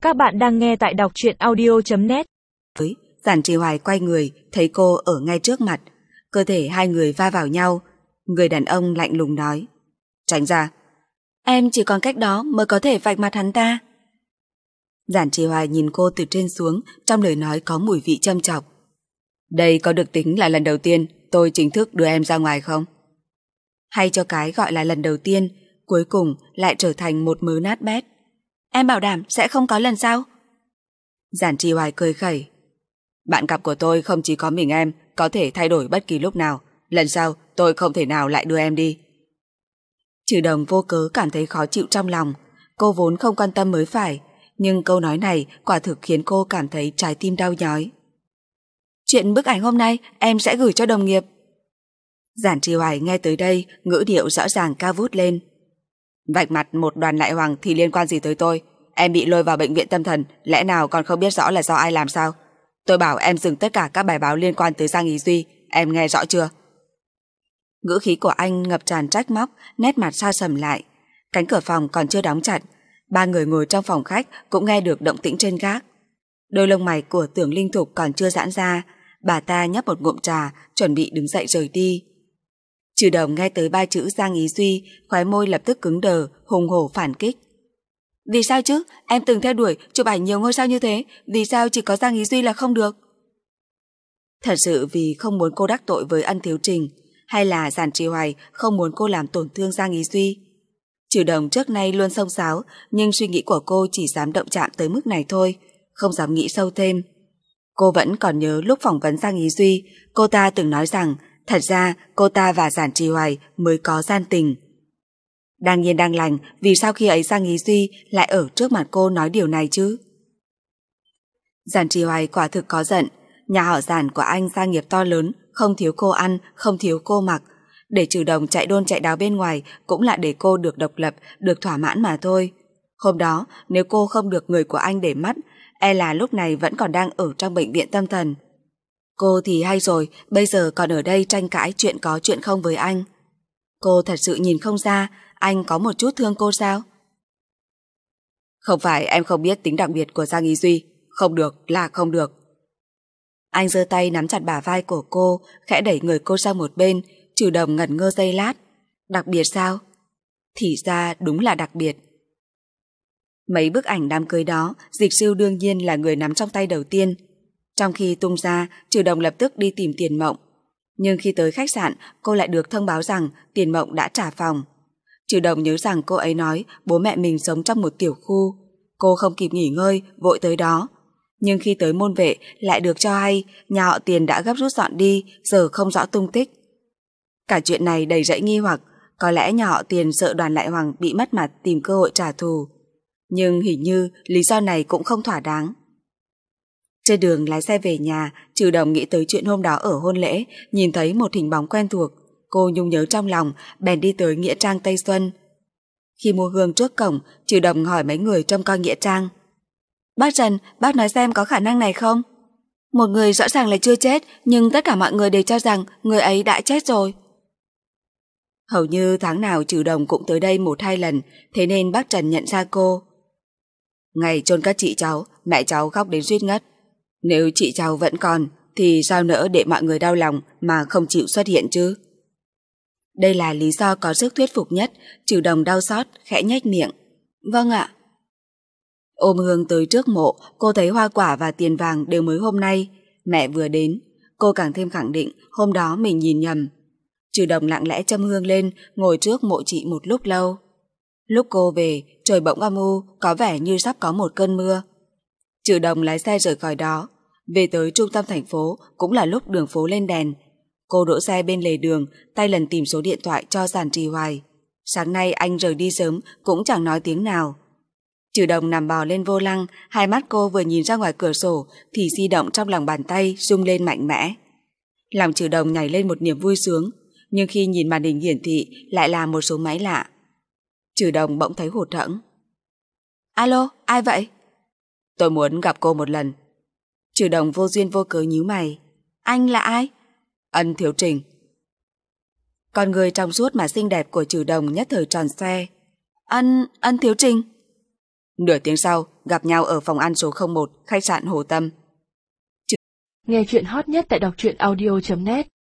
Các bạn đang nghe tại đọc truyện audio.net. Giản Trì Hoài quay người, thấy cô ở ngay trước mặt. Cơ thể hai người va vào nhau. Người đàn ông lạnh lùng nói: tránh ra. Em chỉ còn cách đó mới có thể vạch mặt hắn ta. Giản Trì Hoài nhìn cô từ trên xuống, trong lời nói có mùi vị châm chọc. Đây có được tính là lần đầu tiên tôi chính thức đưa em ra ngoài không? Hay cho cái gọi là lần đầu tiên, cuối cùng lại trở thành một mớ nát bét. Em bảo đảm sẽ không có lần sau. Giản Trì Hoài cười khẩy. Bạn cặp của tôi không chỉ có mình em, có thể thay đổi bất kỳ lúc nào. Lần sau tôi không thể nào lại đưa em đi. Trừ Đồng vô cớ cảm thấy khó chịu trong lòng. Cô vốn không quan tâm mới phải, nhưng câu nói này quả thực khiến cô cảm thấy trái tim đau nhói. Chuyện bức ảnh hôm nay em sẽ gửi cho đồng nghiệp. Giản Trì Hoài nghe tới đây, ngữ điệu rõ ràng cao vút lên. Vạch mặt một Đoàn Lại Hoàng thì liên quan gì tới tôi? Em bị lôi vào bệnh viện tâm thần, lẽ nào còn không biết rõ là do ai làm sao? Tôi bảo em dừng tất cả các bài báo liên quan tới Giang Ý Duy, em nghe rõ chưa? Ngữ khí của anh ngập tràn trách móc, nét mặt xa sầm lại. Cánh cửa phòng còn chưa đóng chặt, ba người ngồi trong phòng khách cũng nghe được động tĩnh trên gác. Đôi lông mày của Tưởng Linh Thục còn chưa giãn ra, bà ta nhấp một ngụm trà, chuẩn bị đứng dậy rời đi. Trừ Đồng nghe tới ba chữ Giang Ý Duy, khóe môi lập tức cứng đờ, hùng hổ phản kích. Vì sao chứ? Em từng theo đuổi chụp ảnh nhiều ngôi sao như thế, vì sao chỉ có Giang Ý Duy là không được? Thật sự vì không muốn cô đắc tội với Ân Thiếu Trình, hay là Giản Trì Hoài không muốn cô làm tổn thương Giang Ý Duy? Trừ Đồng trước nay luôn xông xáo, nhưng suy nghĩ của cô chỉ dám động chạm tới mức này thôi, không dám nghĩ sâu thêm. Cô vẫn còn nhớ lúc phỏng vấn Giang Ý Duy, cô ta từng nói rằng thật ra cô ta và Giản Trì Hoài mới có gian tình. Đang yên đang lành, vì sao khi ấy Giang Ý Duy lại ở trước mặt cô nói điều này chứ? Giản Trì Hoài quả thực có giận. Nhà họ Giản của anh gia nghiệp to lớn, không thiếu cô ăn, không thiếu cô mặc. Để Trừ Đồng chạy đôn chạy đáo bên ngoài cũng là để cô được độc lập, được thỏa mãn mà thôi. Hôm đó, nếu cô không được người của anh để mắt, e là lúc này vẫn còn đang ở trong bệnh viện tâm thần. Cô thì hay rồi, bây giờ còn ở đây tranh cãi chuyện có chuyện không với anh. Cô thật sự nhìn không ra anh có một chút thương cô sao? Không phải em không biết tính đặc biệt của Giang Ý Duy, không được là không được. Anh giơ tay nắm chặt bả vai của cô, khẽ đẩy người cô sang một bên. Trừ Đồng ngẩn ngơ giây lát. Đặc biệt sao? Thì ra đúng là đặc biệt. Mấy bức ảnh đám cưới đó, Dịch Sư đương nhiên là người nắm trong tay đầu tiên. Trong khi tung ra, Trừ Đồng lập tức đi tìm Tiền Mộng. Nhưng khi tới khách sạn, cô lại được thông báo rằng Tiền Mộng đã trả phòng. Trừ Đồng nhớ rằng cô ấy nói bố mẹ mình sống trong một tiểu khu. Cô không kịp nghỉ ngơi, vội tới đó. Nhưng khi tới môn vệ lại được cho hay nhà họ Tiền đã gấp rút dọn đi, giờ không rõ tung tích. Cả chuyện này đầy rẫy nghi hoặc, có lẽ nhà họ Tiền sợ Đoàn Lại Hoàng bị mất mặt tìm cơ hội trả thù. Nhưng hình như lý do này cũng không thỏa đáng. Trên đường lái xe về nhà, Trừ Đồng nghĩ tới chuyện hôm đó ở hôn lễ, nhìn thấy một hình bóng quen thuộc. Cô nhung nhớ trong lòng, bèn đi tới Nghĩa Trang Tây Xuân. Khi mua hương trước cổng, Trừ Đồng hỏi mấy người trông coi Nghĩa Trang. Bác Trần, bác nói xem có khả năng này không? Một người rõ ràng là chưa chết, nhưng tất cả mọi người đều cho rằng người ấy đã chết rồi. Hầu như tháng nào Trừ Đồng cũng tới đây 1-2 lần, thế nên bác Trần nhận ra cô. Ngày chôn cất chị cháu, mẹ cháu khóc đến suýt ngất. Nếu chị cháu vẫn còn, thì sao nỡ để mọi người đau lòng mà không chịu xuất hiện chứ? Đây là lý do có sức thuyết phục nhất. Trừ Đồng đau xót, khẽ nhếch miệng. Vâng ạ. Ôm hương tới trước mộ, cô thấy hoa quả và tiền vàng đều mới hôm nay. Mẹ vừa đến, cô càng thêm khẳng định hôm đó mình nhìn nhầm. Trừ Đồng lặng lẽ châm hương lên, ngồi trước mộ chị một lúc lâu. Lúc cô về, trời bỗng âm u, có vẻ như sắp có một cơn mưa. Trừ Đồng lái xe rời khỏi đó. Về tới trung tâm thành phố cũng là lúc đường phố lên đèn. Cô đỗ xe bên lề đường, tay lần tìm số điện thoại cho Giản Trì Hoài. Sáng nay anh rời đi sớm cũng chẳng nói tiếng nào. Trừ Đồng nằm bò lên vô lăng, hai mắt cô vừa nhìn ra ngoài cửa sổ thì di động trong lòng bàn tay rung lên mạnh mẽ. Lòng Trừ Đồng nhảy lên một niềm vui sướng, nhưng khi nhìn màn hình hiển thị lại là một số máy lạ. Trừ Đồng bỗng thấy hụt hẫng. Alo, ai vậy? Tôi muốn gặp cô một lần. Trừ Đồng vô duyên vô cớ nhíu mày. Anh là ai? Ân Thiếu Trình. Con người trong suốt mà xinh đẹp của Trừ Đồng nhất thời tròn xoe. Ân Thiếu Trình. Nửa tiếng sau, gặp nhau ở phòng ăn số 01, khách sạn Hồ Tâm. Nghe chuyện hot nhất tại đọc truyện audio.net